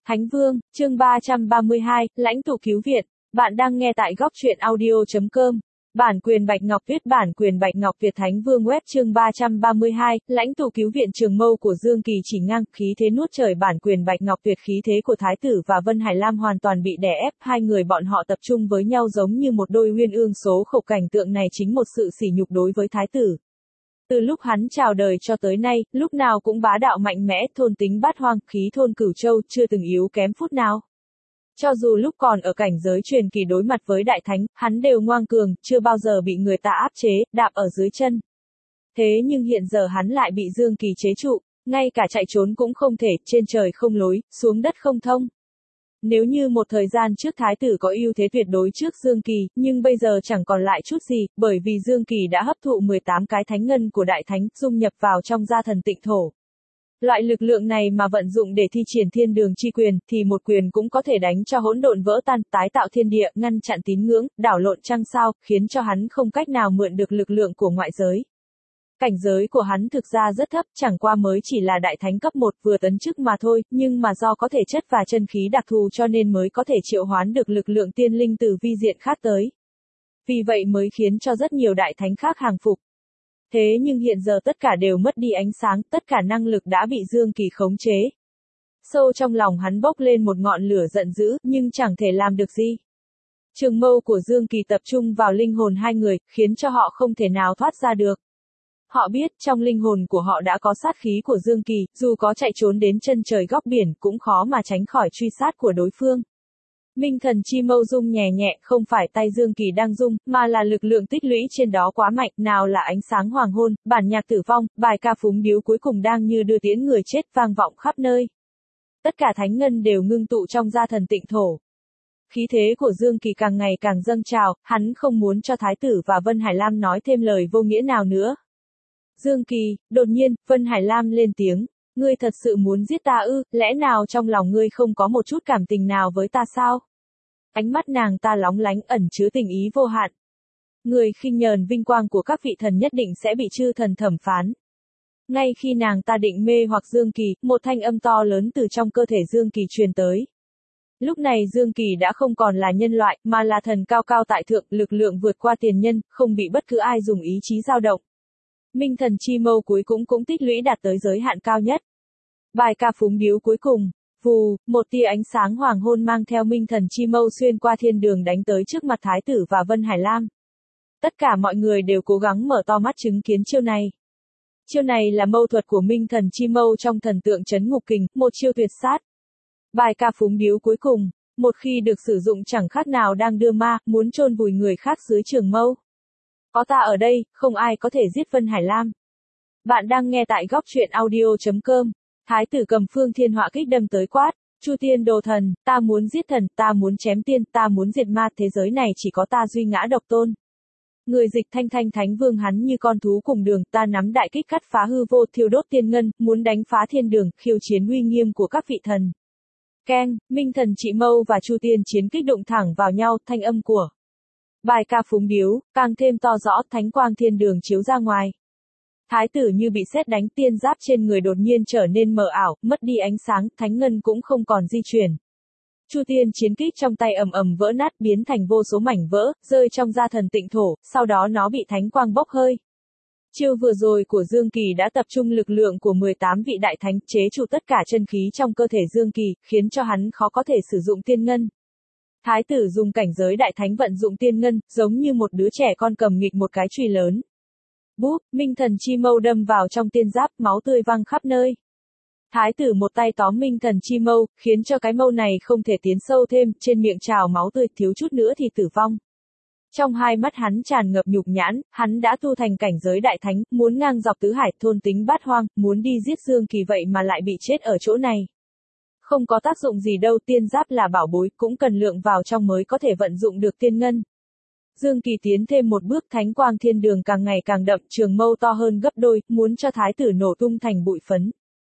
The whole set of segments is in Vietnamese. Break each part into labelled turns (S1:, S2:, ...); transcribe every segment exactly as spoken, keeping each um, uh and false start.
S1: Thánh Vương, chương ba trăm ba mươi hai, lãnh tụ cứu viện. Bạn đang nghe tại góc truyện audio chấm com. Bản quyền Bạch Ngọc viết bản quyền Bạch Ngọc Việt Thánh Vương web chương ba trăm ba mươi hai, lãnh tụ cứu viện Trường Mâu của Dương Kỳ chỉ ngang, khí thế nuốt trời bản quyền Bạch Ngọc Việt khí thế của Thái tử và Vân Hải Lam hoàn toàn bị đè ép, hai người bọn họ tập trung với nhau giống như một đôi uyên ương số khổ cảnh tượng này chính một sự sỉ nhục đối với Thái tử. Từ lúc hắn chào đời cho tới nay, lúc nào cũng bá đạo mạnh mẽ, thôn tính bát hoang, khí thôn cửu châu, chưa từng yếu kém phút nào. Cho dù lúc còn ở cảnh giới truyền kỳ đối mặt với đại thánh, hắn đều ngoan cường, chưa bao giờ bị người ta áp chế, đạp ở dưới chân. Thế nhưng hiện giờ hắn lại bị Dương Kỳ chế trụ, ngay cả chạy trốn cũng không thể, trên trời không lối, xuống đất không thông. Nếu như một thời gian trước Thái tử có ưu thế tuyệt đối trước Dương Kỳ, nhưng bây giờ chẳng còn lại chút gì, bởi vì Dương Kỳ đã hấp thụ mười tám cái thánh ngân của đại thánh, dung nhập vào trong gia thần tịnh thổ. Loại lực lượng này mà vận dụng để thi triển thiên đường chi quyền, thì một quyền cũng có thể đánh cho hỗn độn vỡ tan, tái tạo thiên địa, ngăn chặn tín ngưỡng, đảo lộn trăng sao, khiến cho hắn không cách nào mượn được lực lượng của ngoại giới. Cảnh giới của hắn thực ra rất thấp, chẳng qua mới chỉ là đại thánh cấp một vừa tấn chức mà thôi, nhưng mà do có thể chất và chân khí đặc thù cho nên mới có thể triệu hoán được lực lượng tiên linh từ vi diện khác tới. Vì vậy mới khiến cho rất nhiều đại thánh khác hàng phục. Thế nhưng hiện giờ tất cả đều mất đi ánh sáng, tất cả năng lực đã bị Dương Kỳ khống chế. Sâu trong lòng hắn bốc lên một ngọn lửa giận dữ, nhưng chẳng thể làm được gì. Trường mâu của Dương Kỳ tập trung vào linh hồn hai người, khiến cho họ không thể nào thoát ra được. Họ biết, trong linh hồn của họ đã có sát khí của Dương Kỳ, dù có chạy trốn đến chân trời góc biển, cũng khó mà tránh khỏi truy sát của đối phương. Minh thần chi mâu rung nhẹ nhẹ, không phải tay Dương Kỳ đang rung, mà là lực lượng tích lũy trên đó quá mạnh, nào là ánh sáng hoàng hôn, bản nhạc tử vong, bài ca phúng điếu cuối cùng đang như đưa tiễn người chết vang vọng khắp nơi. Tất cả thánh ngân đều ngưng tụ trong gia thần tịnh thổ. Khí thế của Dương Kỳ càng ngày càng dâng trào, hắn không muốn cho Thái tử và Vân Hải Lam nói thêm lời vô nghĩa nào nữa. Dương Kỳ, đột nhiên, Vân Hải Lam lên tiếng, ngươi thật sự muốn giết ta ư, lẽ nào trong lòng ngươi không có một chút cảm tình nào với ta sao? Ánh mắt nàng ta lóng lánh ẩn chứa tình ý vô hạn. Người khinh nhờn vinh quang của các vị thần nhất định sẽ bị chư thần thẩm phán. Ngay khi nàng ta định mê hoặc Dương Kỳ, một thanh âm to lớn từ trong cơ thể Dương Kỳ truyền tới. Lúc này Dương Kỳ đã không còn là nhân loại, mà là thần cao cao tại thượng, lực lượng vượt qua tiền nhân, không bị bất cứ ai dùng ý chí dao động. Minh thần chi mâu cuối cũng cũng tích lũy đạt tới giới hạn cao nhất. Bài ca phúng điếu cuối cùng, vù, một tia ánh sáng hoàng hôn mang theo minh thần chi mâu xuyên qua thiên đường đánh tới trước mặt Thái tử và Vân Hải Lam. Tất cả mọi người đều cố gắng mở to mắt chứng kiến chiêu này. Chiêu này là mâu thuật của minh thần chi mâu trong thần tượng trấn ngục kình, một chiêu tuyệt sát. Bài ca phúng điếu cuối cùng, một khi được sử dụng chẳng khác nào đang đưa ma, muốn chôn vùi người khác dưới trường mâu. Có ta ở đây, không ai có thể giết Vân Hải Lam. Bạn đang nghe tại góc truyện audio chấm com. Thái tử cầm phương thiên họa kích đâm tới quát, Chu tiên đồ thần, ta muốn giết thần, ta muốn chém tiên, ta muốn diệt ma, thế giới này chỉ có ta duy ngã độc tôn. Người dịch thanh thanh thánh vương hắn như con thú cùng đường, ta nắm đại kích cắt phá hư vô, thiêu đốt tiên ngân, muốn đánh phá thiên đường, khiêu chiến uy nghiêm của các vị thần. Keng, minh thần trị mâu và Chu tiên chiến kích đụng thẳng vào nhau, thanh âm của bài ca phúng điếu, càng thêm to rõ, thánh quang thiên đường chiếu ra ngoài. Thái tử như bị sét đánh, tiên giáp trên người đột nhiên trở nên mờ ảo, mất đi ánh sáng, thánh ngân cũng không còn di chuyển. Chu tiên chiến kích trong tay ầm ầm vỡ nát, biến thành vô số mảnh vỡ, rơi trong gia thần tịnh thổ, sau đó nó bị thánh quang bốc hơi. Chiêu vừa rồi của Dương Kỳ đã tập trung lực lượng của mười tám vị đại thánh, chế trụ tất cả chân khí trong cơ thể Dương Kỳ, khiến cho hắn khó có thể sử dụng tiên ngân. Thái tử dùng cảnh giới đại thánh vận dụng tiên ngân, giống như một đứa trẻ con cầm nghịch một cái chùy lớn. Búp, minh thần chi mâu đâm vào trong tiên giáp, máu tươi văng khắp nơi. Thái tử một tay tóm minh thần chi mâu, khiến cho cái mâu này không thể tiến sâu thêm, trên miệng trào máu tươi, thiếu chút nữa thì tử vong. Trong hai mắt hắn tràn ngập nhục nhãn, hắn đã tu thành cảnh giới đại thánh, muốn ngang dọc tứ hải, thôn tính bát hoang, muốn đi giết Dương Kỳ vậy mà lại bị chết ở chỗ này. Không có tác dụng gì đâu, tiên giáp là bảo bối, cũng cần lượng vào trong mới có thể vận dụng được tiên ngân. Dương Kỳ tiến thêm một bước, thánh quang thiên đường càng ngày càng đậm, trường mâu to hơn gấp đôi, muốn cho Thái tử nổ tung thành bụi phấn.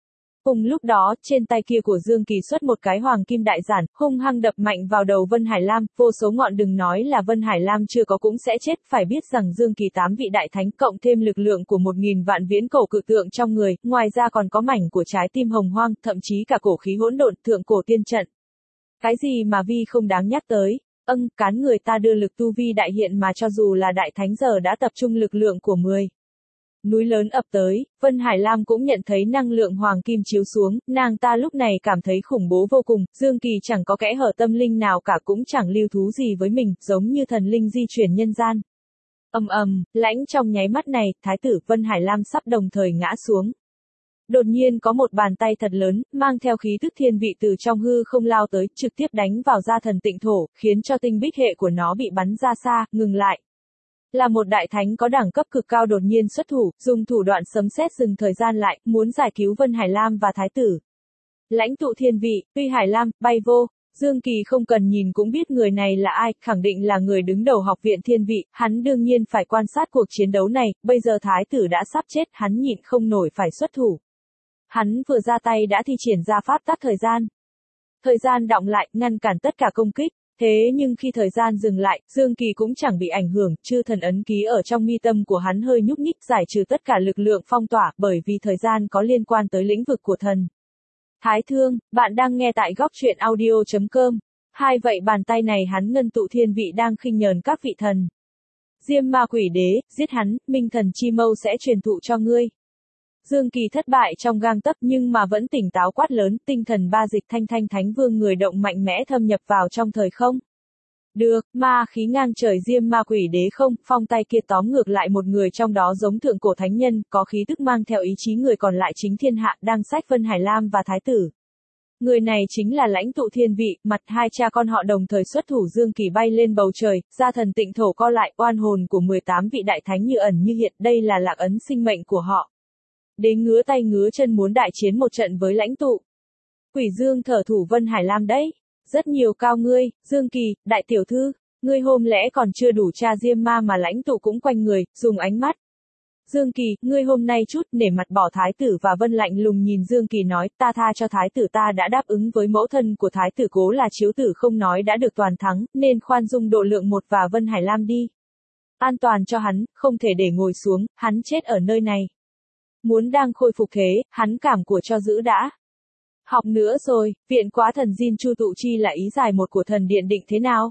S1: Cùng lúc đó, trên tay kia của Dương Kỳ xuất một cái hoàng kim đại giản, hung hăng đập mạnh vào đầu Vân Hải Lam, vô số ngọn đừng nói là Vân Hải Lam chưa có cũng sẽ chết, phải biết rằng Dương Kỳ tám vị đại thánh cộng thêm lực lượng của một nghìn vạn viễn cổ cự tượng trong người, ngoài ra còn có mảnh của trái tim hồng hoang, thậm chí cả cổ khí hỗn độn, thượng cổ tiên trận. Cái gì mà vi không đáng nhắc tới? Âng, cán người ta đưa lực tu vi đại hiện mà cho dù là đại thánh giờ đã tập trung lực lượng của mười núi lớn ập tới, Vân Hải Lam cũng nhận thấy năng lượng hoàng kim chiếu xuống, nàng ta lúc này cảm thấy khủng bố vô cùng, Dương Kỳ chẳng có kẽ hở tâm linh nào cả cũng chẳng lưu thú gì với mình, giống như thần linh di chuyển nhân gian. Ầm ầm, lãnh trong nháy mắt này, thái tử Vân Hải Lam sắp đồng thời ngã xuống. Đột nhiên có một bàn tay thật lớn, mang theo khí tức thiên vị từ trong hư không lao tới, trực tiếp đánh vào da thần tịnh thổ, khiến cho tinh bích hệ của nó bị bắn ra xa, ngừng lại. Là một đại thánh có đẳng cấp cực cao đột nhiên xuất thủ, dùng thủ đoạn sấm sét dừng thời gian lại, muốn giải cứu Vân Hải Lam và thái tử. Lãnh tụ thiên vị, Uy Hải Lam, bay vô. Dương Kỳ không cần nhìn cũng biết người này là ai, khẳng định là người đứng đầu học viện thiên vị, hắn đương nhiên phải quan sát cuộc chiến đấu này, bây giờ thái tử đã sắp chết, hắn nhịn không nổi phải xuất thủ. Hắn vừa ra tay đã thi triển ra pháp tắc thời gian. Thời gian đọng lại, ngăn cản tất cả công kích. Thế nhưng khi thời gian dừng lại, Dương Kỳ cũng chẳng bị ảnh hưởng, chư thần ấn ký ở trong mi tâm của hắn hơi nhúc nhích giải trừ tất cả lực lượng phong tỏa, bởi vì thời gian có liên quan tới lĩnh vực của thần. Thái Thương, bạn đang nghe tại góc truyện audio chấm com. Hai vậy bàn tay này hắn ngân tụ thiên vị đang khinh nhờn các vị thần. Diêm ma quỷ đế, giết hắn, minh thần chi mâu sẽ truyền thụ cho ngươi. Dương Kỳ thất bại trong gang tấc nhưng mà vẫn tỉnh táo quát lớn, tinh thần ba dịch thanh thanh thánh vương người động mạnh mẽ thâm nhập vào trong thời không. Được, ma khí ngang trời diêm ma quỷ đế không, phong tay kia tóm ngược lại một người trong đó giống thượng cổ thánh nhân, có khí tức mang theo ý chí người còn lại chính thiên hạ, đang sách Vân Hải Lam và thái tử. Người này chính là lãnh tụ thiên vị, mặt hai cha con họ đồng thời xuất thủ. Dương Kỳ bay lên bầu trời, gia thần tịnh thổ co lại, oan hồn của mười tám vị đại thánh như ẩn như hiện, đây là lạc ấn sinh mệnh của họ. Đế ngứa tay ngứa chân muốn đại chiến một trận với lãnh tụ. Quỷ Dương thở thủ Vân Hải Lam đấy. Rất nhiều cao ngươi, Dương Kỳ, đại tiểu thư, ngươi hôm lẽ còn chưa đủ tra diêm ma mà lãnh tụ cũng quanh người, dùng ánh mắt. Dương Kỳ, ngươi hôm nay chút nể mặt bỏ thái tử và Vân lạnh lùng nhìn Dương Kỳ nói, ta tha cho thái tử, ta đã đáp ứng với mẫu thân của thái tử cố là chiếu tử không nói đã được toàn thắng, nên khoan dung độ lượng một và Vân Hải Lam đi. An toàn cho hắn, không thể để ngồi xuống, hắn chết ở nơi này. Muốn đang khôi phục thế, hắn cảm của cho giữ đã. Học nữa rồi, viện quá thần Jin Chu tụ chi là ý giải một của thần điện định thế nào?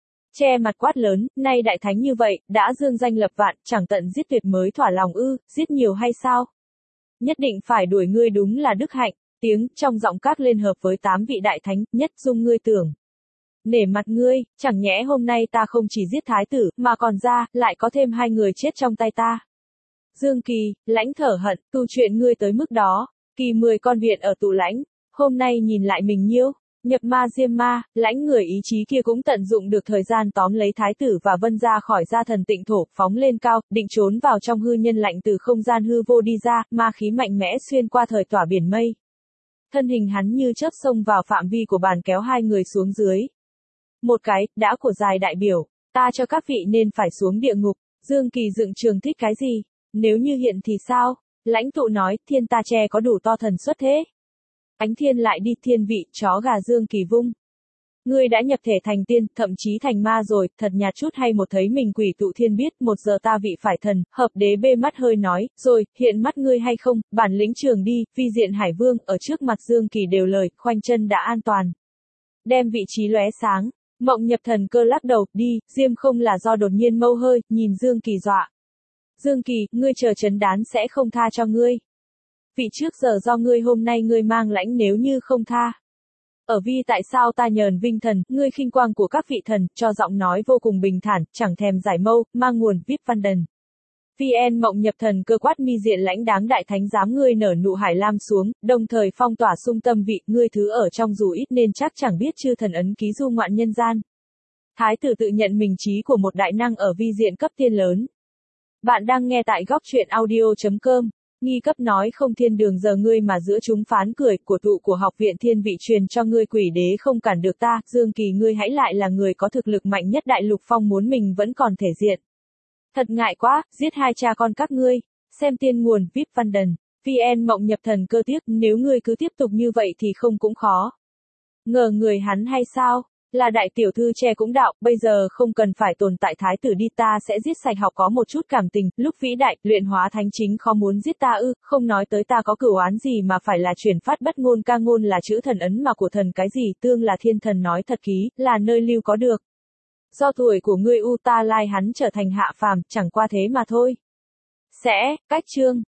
S1: Che mặt quát lớn, nay đại thánh như vậy, đã dương danh lập vạn, chẳng tận giết tuyệt mới thỏa lòng ư, giết nhiều hay sao? Nhất định phải đuổi ngươi đúng là đức hạnh, tiếng trong giọng các lên hợp với tám vị đại thánh, nhất dung ngươi tưởng. Nể mặt ngươi, chẳng nhẽ hôm nay ta không chỉ giết thái tử, mà còn ra, lại có thêm hai người chết trong tay ta. Dương Kỳ, lãnh thở hận, tu chuyện ngươi tới mức đó, kỳ mười con viện ở tụ lãnh, hôm nay nhìn lại mình nhiêu, nhập ma diêm ma, lãnh người ý chí kia cũng tận dụng được thời gian tóm lấy thái tử và Vân ra khỏi gia thần tịnh thổ, phóng lên cao, định trốn vào trong hư nhân lạnh từ không gian hư vô đi ra, ma khí mạnh mẽ xuyên qua thời tỏa biển mây. Thân hình hắn như chớp xông vào phạm vi của bàn kéo hai người xuống dưới. Một cái, đã của dài đại biểu, ta cho các vị nên phải xuống địa ngục, Dương Kỳ dựng trường thích cái gì? Nếu như hiện thì sao? Lãnh tụ nói, thiên ta che có đủ to thần xuất thế. Ánh thiên lại đi thiên vị, chó gà Dương Kỳ vung. Ngươi đã nhập thể thành tiên, thậm chí thành ma rồi, thật nhạt chút hay một thấy mình quỷ tụ thiên biết, một giờ ta vị phải thần, hợp đế bê mắt hơi nói, rồi, hiện mắt ngươi hay không, bản lĩnh trường đi, vi diện hải vương, ở trước mặt Dương Kỳ đều lời, khoanh chân đã an toàn. Đem vị trí lóe sáng, mộng nhập thần cơ lắc đầu, đi, diêm không là do đột nhiên mâu hơi, nhìn Dương Kỳ dọa. Dương Kỳ, ngươi chờ chấn đán sẽ không tha cho ngươi. Vị trước giờ do ngươi hôm nay ngươi mang lãnh nếu như không tha. Ở vi tại sao ta nhờn vinh thần, ngươi khinh quang của các vị thần, cho giọng nói vô cùng bình thản, chẳng thèm giải mâu, mang nguồn vip văn đần. vê en mộng nhập thần cơ quát mi diện lãnh đáng đại thánh dám ngươi nở nụ Hải Lam xuống, đồng thời phong tỏa sung tâm vị, ngươi thứ ở trong dù ít nên chắc chẳng biết chư thần ấn ký du ngoạn nhân gian. Thái tử tự nhận mình trí của một đại năng ở vi diện cấp tiên lớn. Bạn đang nghe tại góc truyện audio chấm com. Nghi cấp nói không thiên đường giờ ngươi mà giữa chúng phán cười, của tụ của học viện thiên vị truyền cho ngươi quỷ đế không cản được ta, Dương Kỳ ngươi hãy lại là người có thực lực mạnh nhất đại lục phong muốn mình vẫn còn thể diện. Thật ngại quá, giết hai cha con các ngươi, xem tiên nguồn vip văn đần. vê en Mộng nhập thần cơ tiếc, nếu ngươi cứ tiếp tục như vậy thì không cũng khó. Ngờ người hắn hay sao? Là đại tiểu thư che cũng đạo, bây giờ không cần phải tồn tại thái tử đi, ta sẽ giết sạch học có một chút cảm tình, lúc vĩ đại, luyện hóa thánh chính khó muốn giết ta ư, không nói tới ta có cửu oán gì mà phải là chuyển phát bất ngôn ca ngôn là chữ thần ấn mà của thần cái gì, tương là thiên thần nói thật ký, là nơi lưu có được. Do tuổi của ngươi u ta lai hắn trở thành hạ phàm, chẳng qua thế mà thôi. Sẽ, cách chương.